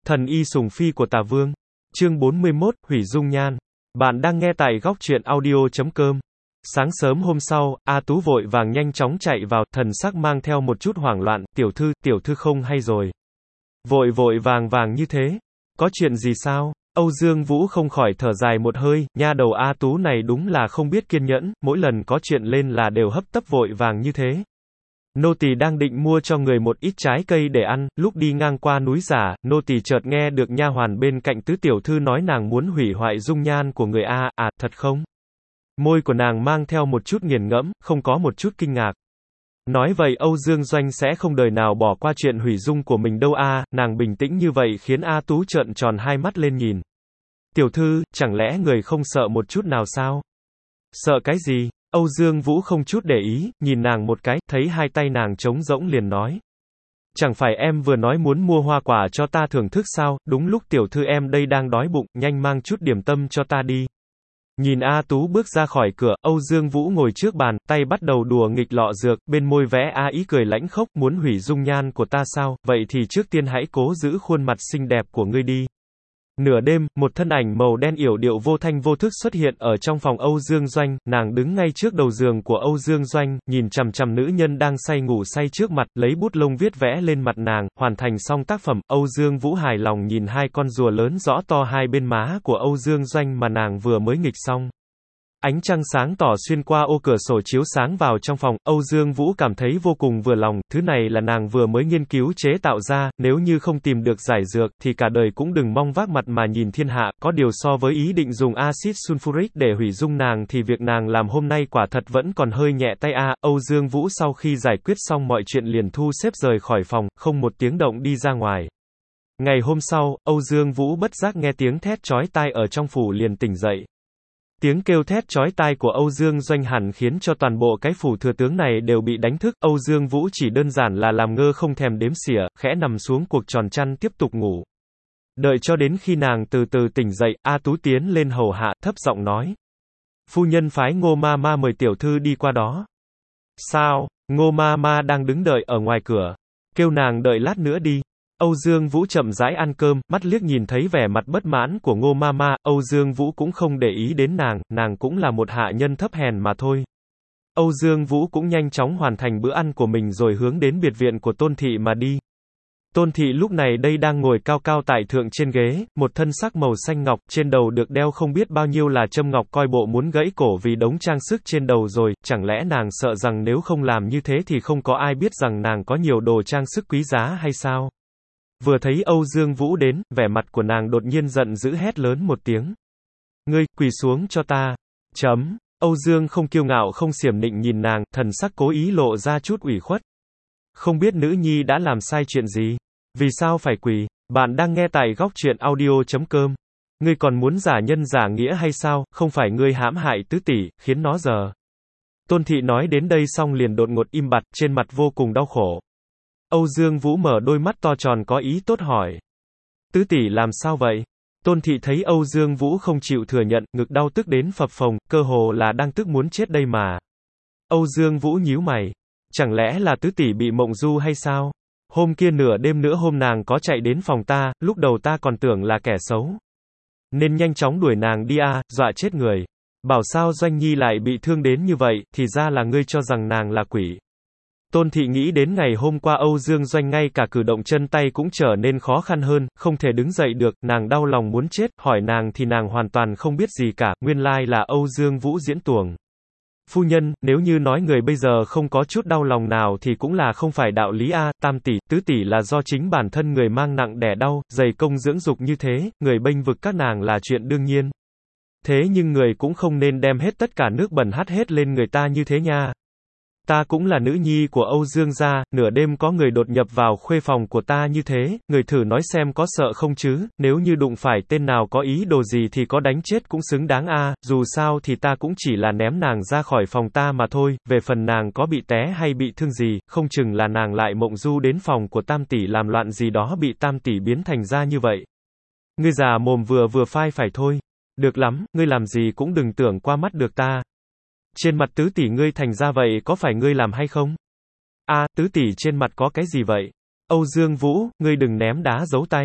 Thần y sùng phi của Tả Vương. Chương 41, Hủy dung nhan. Bạn đang nghe tại góc truyện audio.com. Sáng sớm hôm sau, A Tú vội vàng nhanh chóng chạy vào, thần sắc mang theo một chút hoảng loạn, tiểu thư không hay rồi. Vội vội vàng vàng như thế. Có chuyện gì sao? Âu Dương Vũ không khỏi thở dài một hơi, nha đầu A Tú này đúng là không biết kiên nhẫn, mỗi lần có chuyện lên là đều hấp tấp vội vàng như thế. Nô tỳ đang định mua cho người một ít trái cây để ăn, lúc đi ngang qua núi giả, nô tỳ chợt nghe được nha hoàn bên cạnh tứ tiểu thư nói nàng muốn hủy hoại dung nhan của người A, thật không? Môi của nàng mang theo một chút nghiền ngẫm, không có một chút kinh ngạc. Nói vậy Âu Dương Doanh sẽ không đời nào bỏ qua chuyện hủy dung của mình đâu a, nàng bình tĩnh như vậy khiến A Tú trợn tròn hai mắt lên nhìn. Tiểu thư, chẳng lẽ người không sợ một chút nào sao? Sợ cái gì? Âu Dương Vũ không chút để ý, nhìn nàng một cái, thấy hai tay nàng trống rỗng liền nói. Chẳng phải em vừa nói muốn mua hoa quả cho ta thưởng thức sao, đúng lúc tiểu thư em đây đang đói bụng, nhanh mang chút điểm tâm cho ta đi. Nhìn A Tú bước ra khỏi cửa, Âu Dương Vũ ngồi trước bàn, tay bắt đầu đùa nghịch lọ dược, bên môi vẽ A ý cười lãnh khốc, muốn hủy dung nhan của ta sao, vậy thì trước tiên hãy cố giữ khuôn mặt xinh đẹp của ngươi đi. Nửa đêm, một thân ảnh màu đen yểu điệu vô thanh vô thức xuất hiện ở trong phòng Âu Dương Doanh, nàng đứng ngay trước đầu giường của Âu Dương Doanh, nhìn chằm chằm nữ nhân đang say ngủ say trước mặt, lấy bút lông viết vẽ lên mặt nàng, hoàn thành xong tác phẩm, Âu Dương Vũ hài lòng nhìn hai con rùa lớn rõ to hai bên má của Âu Dương Doanh mà nàng vừa mới nghịch xong. Ánh trăng sáng tỏ xuyên qua ô cửa sổ chiếu sáng vào trong phòng, Âu Dương Vũ cảm thấy vô cùng vừa lòng, thứ này là nàng vừa mới nghiên cứu chế tạo ra, nếu như không tìm được giải dược, thì cả đời cũng đừng mong vác mặt mà nhìn thiên hạ, có điều so với ý định dùng axit sulfuric để hủy dung nàng thì việc nàng làm hôm nay quả thật vẫn còn hơi nhẹ tay a. Âu Dương Vũ sau khi giải quyết xong mọi chuyện liền thu xếp rời khỏi phòng, không một tiếng động đi ra ngoài. Ngày hôm sau, Âu Dương Vũ bất giác nghe tiếng thét chói tai ở trong phủ liền tỉnh dậy. Tiếng kêu thét chói tai của Âu Dương Doanh hẳn khiến cho toàn bộ cái phủ thừa tướng này đều bị đánh thức, Âu Dương Vũ chỉ đơn giản là làm ngơ không thèm đếm xỉa, khẽ nằm xuống cuộc tròn chăn tiếp tục ngủ. Đợi cho đến khi nàng từ từ tỉnh dậy, A Tú tiến lên hầu hạ, thấp giọng nói. Phu nhân phái Ngô ma ma mời tiểu thư đi qua đó. Sao? Ngô ma ma đang đứng đợi ở ngoài cửa. Kêu nàng đợi lát nữa đi. Âu Dương Vũ chậm rãi ăn cơm, mắt liếc nhìn thấy vẻ mặt bất mãn của Ngô Mama, Âu Dương Vũ cũng không để ý đến nàng cũng là một hạ nhân thấp hèn mà thôi. Âu Dương Vũ cũng nhanh chóng hoàn thành bữa ăn của mình rồi hướng đến biệt viện của Tôn Thị mà đi. Tôn Thị lúc này đây đang ngồi cao cao tại thượng trên ghế, một thân sắc màu xanh ngọc, trên đầu được đeo không biết bao nhiêu là châm ngọc coi bộ muốn gãy cổ vì đống trang sức trên đầu rồi, chẳng lẽ nàng sợ rằng nếu không làm như thế thì không có ai biết rằng nàng có nhiều đồ trang sức quý giá hay sao? Vừa thấy Âu Dương Vũ đến, vẻ mặt của nàng đột nhiên giận dữ hét lớn một tiếng. Ngươi, quỳ xuống cho ta. Âu Dương không kiêu ngạo không xiểm nịnh nhìn nàng, thần sắc cố ý lộ ra chút ủy khuất. Không biết nữ nhi đã làm sai chuyện gì? Vì sao phải quỳ? Bạn đang nghe tại góc truyện audio.com. Ngươi còn muốn giả nhân giả nghĩa hay sao? Không phải ngươi hãm hại tứ tỷ, khiến nó giờ. Tôn Thị nói đến đây xong liền đột ngột im bặt, trên mặt vô cùng đau khổ. Âu Dương Vũ mở đôi mắt to tròn có ý tốt hỏi. Tứ tỷ làm sao vậy? Tôn Thị thấy Âu Dương Vũ không chịu thừa nhận, ngực đau tức đến phập phồng, cơ hồ là đang tức muốn chết đây mà. Âu Dương Vũ nhíu mày. Chẳng lẽ là tứ tỷ bị mộng du hay sao? Hôm kia nửa đêm nữa hôm nàng có chạy đến phòng ta, lúc đầu ta còn tưởng là kẻ xấu. Nên nhanh chóng đuổi nàng đi dọa chết người. Bảo sao Doanh Nhi lại bị thương đến như vậy, thì ra là ngươi cho rằng nàng là quỷ. Tôn Thị nghĩ đến ngày hôm qua Âu Dương Doanh ngay cả cử động chân tay cũng trở nên khó khăn hơn, không thể đứng dậy được, nàng đau lòng muốn chết, hỏi nàng thì nàng hoàn toàn không biết gì cả, nguyên lai là Âu Dương Vũ diễn tuồng. Phu nhân, nếu như nói người bây giờ không có chút đau lòng nào thì cũng là không phải đạo lý tam tỷ, tứ tỷ là do chính bản thân người mang nặng đẻ đau, dày công dưỡng dục như thế, người bênh vực các nàng là chuyện đương nhiên. Thế nhưng người cũng không nên đem hết tất cả nước bẩn hắt hết lên người ta như thế nha. Ta cũng là nữ nhi của Âu Dương gia, nửa đêm có người đột nhập vào khuê phòng của ta như thế, người thử nói xem có sợ không chứ, nếu như đụng phải tên nào có ý đồ gì thì có đánh chết cũng xứng đáng dù sao thì ta cũng chỉ là ném nàng ra khỏi phòng ta mà thôi, về phần nàng có bị té hay bị thương gì, không chừng là nàng lại mộng du đến phòng của tam tỷ làm loạn gì đó bị tam tỷ biến thành ra như vậy. Ngươi già mồm vừa phai phải thôi. Được lắm, ngươi làm gì cũng đừng tưởng qua mắt được ta. Trên mặt tứ tỷ ngươi thành ra vậy có phải ngươi làm hay không? Tứ tỷ trên mặt có cái gì vậy? Âu Dương Vũ, ngươi đừng ném đá giấu tay.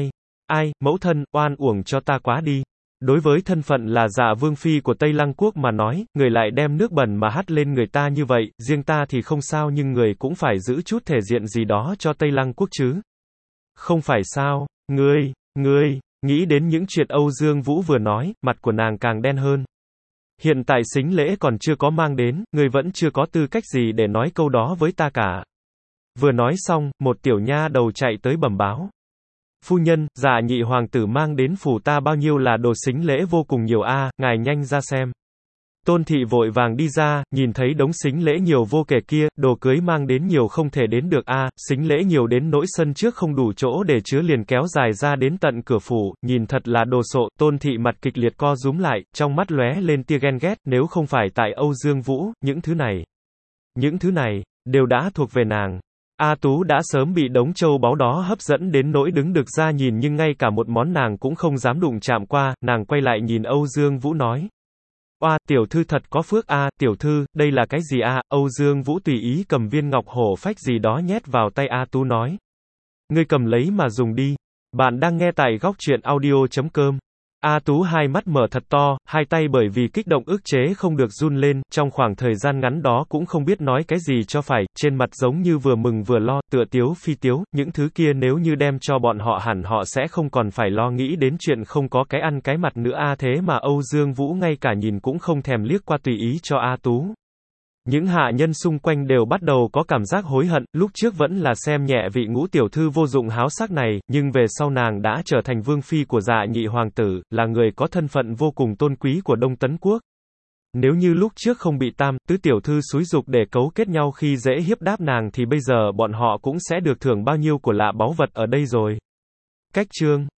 Ai, mẫu thân, oan uổng cho ta quá đi. Đối với thân phận là Dạ vương phi của Tây Lăng quốc mà nói, người lại đem nước bẩn mà hắt lên người ta như vậy, riêng ta thì không sao nhưng người cũng phải giữ chút thể diện gì đó cho Tây Lăng quốc chứ. Không phải sao, ngươi, nghĩ đến những chuyện Âu Dương Vũ vừa nói, mặt của nàng càng đen hơn. Hiện tại sính lễ còn chưa có mang đến, ngươi vẫn chưa có tư cách gì để nói câu đó với ta cả. Vừa nói xong, một tiểu nha đầu chạy tới bẩm báo. Phu nhân, Dạ nhị hoàng tử mang đến phủ ta bao nhiêu là đồ sính lễ vô cùng nhiều a, ngài nhanh ra xem. Tôn thị vội vàng đi ra, nhìn thấy đống sính lễ nhiều vô kể kia, đồ cưới mang đến nhiều không thể đến được a, sính lễ nhiều đến nỗi sân trước không đủ chỗ để chứa liền kéo dài ra đến tận cửa phủ, nhìn thật là đồ sộ. Tôn thị mặt kịch liệt co rúm lại, trong mắt lóe lên tia ghen ghét, nếu không phải tại Âu Dương Vũ, những thứ này đều đã thuộc về nàng. A Tú đã sớm bị đống châu báu đó hấp dẫn đến nỗi đứng được ra nhìn nhưng ngay cả một món nàng cũng không dám đụng chạm qua, nàng quay lại nhìn Âu Dương Vũ nói. Oa, tiểu thư thật có phước a, tiểu thư, đây là cái gì a? Âu Dương Vũ tùy ý cầm viên ngọc hổ phách gì đó nhét vào tay A Tú nói. Ngươi cầm lấy mà dùng đi. Bạn đang nghe tại góc truyện audio.com. A Tú hai mắt mở thật to, hai tay bởi vì kích động ức chế không được run lên, trong khoảng thời gian ngắn đó cũng không biết nói cái gì cho phải, trên mặt giống như vừa mừng vừa lo, tựa tiếu phi tiếu, những thứ kia nếu như đem cho bọn họ hẳn họ sẽ không còn phải lo nghĩ đến chuyện không có cái ăn cái mặt nữa a, thế mà Âu Dương Vũ ngay cả nhìn cũng không thèm liếc qua tùy ý cho A Tú. Những hạ nhân xung quanh đều bắt đầu có cảm giác hối hận, lúc trước vẫn là xem nhẹ vị ngũ tiểu thư vô dụng háo sắc này, nhưng về sau nàng đã trở thành vương phi của Dạ nhị hoàng tử, là người có thân phận vô cùng tôn quý của Đông Tấn Quốc. Nếu như lúc trước không bị tam, tứ tiểu thư xúi giục để cấu kết nhau khi dễ hiếp đáp nàng thì bây giờ bọn họ cũng sẽ được thưởng bao nhiêu của lạ báu vật ở đây rồi. Cách chương